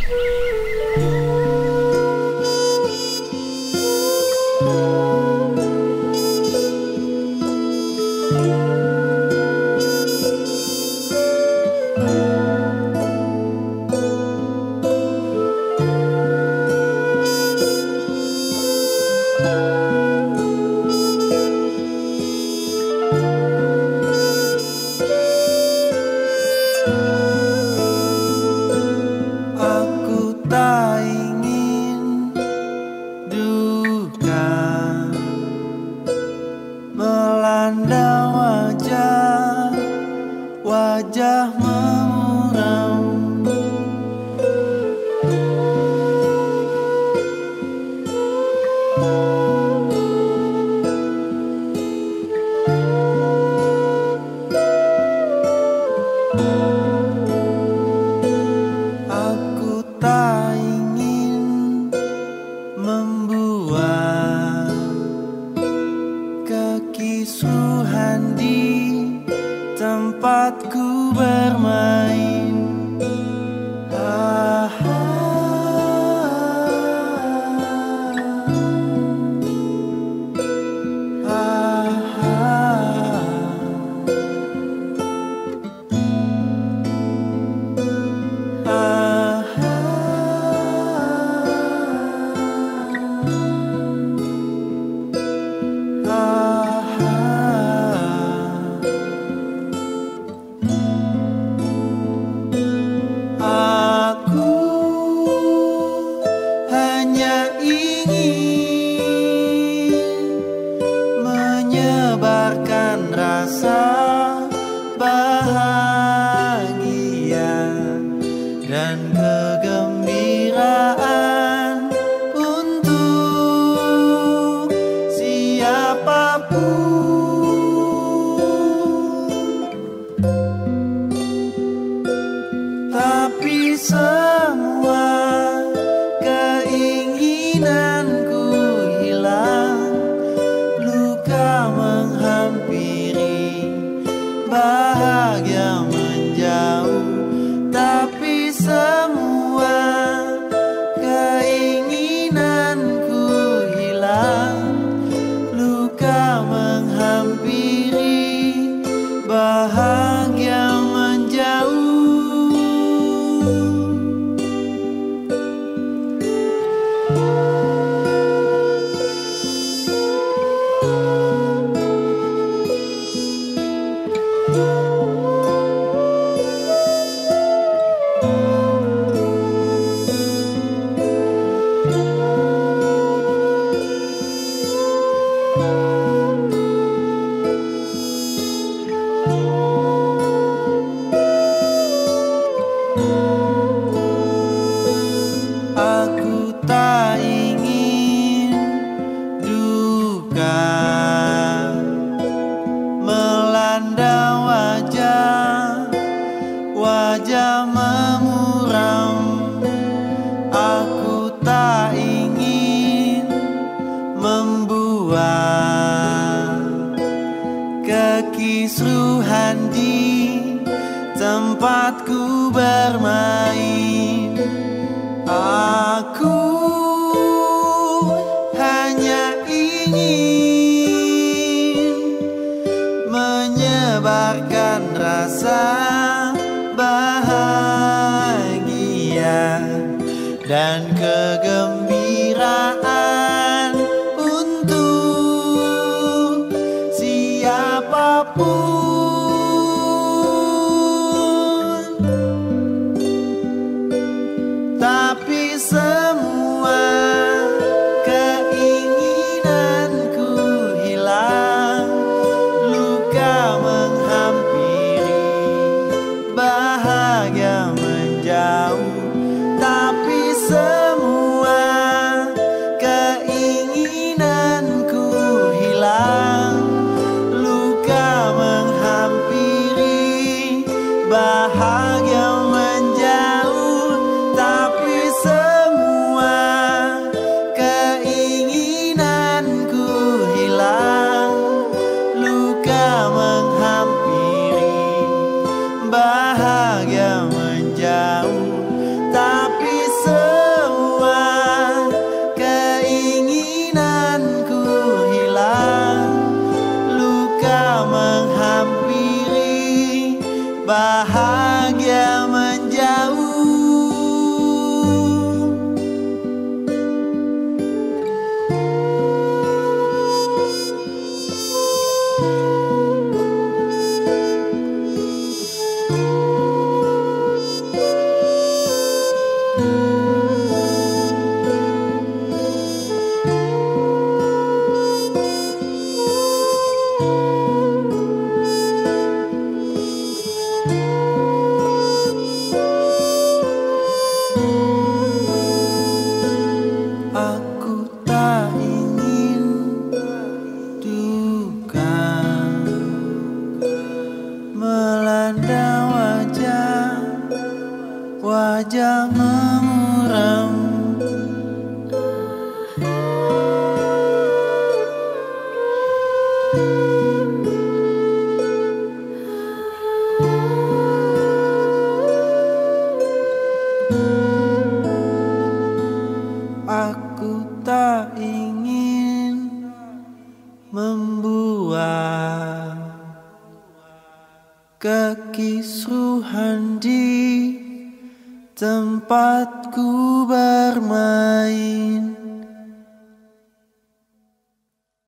wajah memuram. Aku tak ingin membuat kekisruhan di tempatku bermain. Aku hanya ingin menyebarkan rasa bahagia dan kegembiraan untuk siapapun. Tapi semua keinginanku hilang, luka menghampiri, bahagia menjauh. Tapi semua keinginanku hilang, luka menghampiri, bahagia menjauh. Aku tak ingin duka melanda wajah memuram. Aku tak ingin membuat kekisruhan di tempatku bermain. Aku hanya ingin menyebarkan rasa bahagia dan kegembiraan untuk siapapun. Tapi semua keinginanku hilang, luka menghampiri, bahagia menjauh. Tapi semua keinginanku hilang, luka menghampiri, bahagia menjauh. Tapi semua keinginanku hilang, luka menghampiri, bahagia menjauh. Tapi bahagia menjauh. Aku tak ingin duka melanda wajah memuram. Aku tak ingin membuat kekisruhan di tempatku bermain.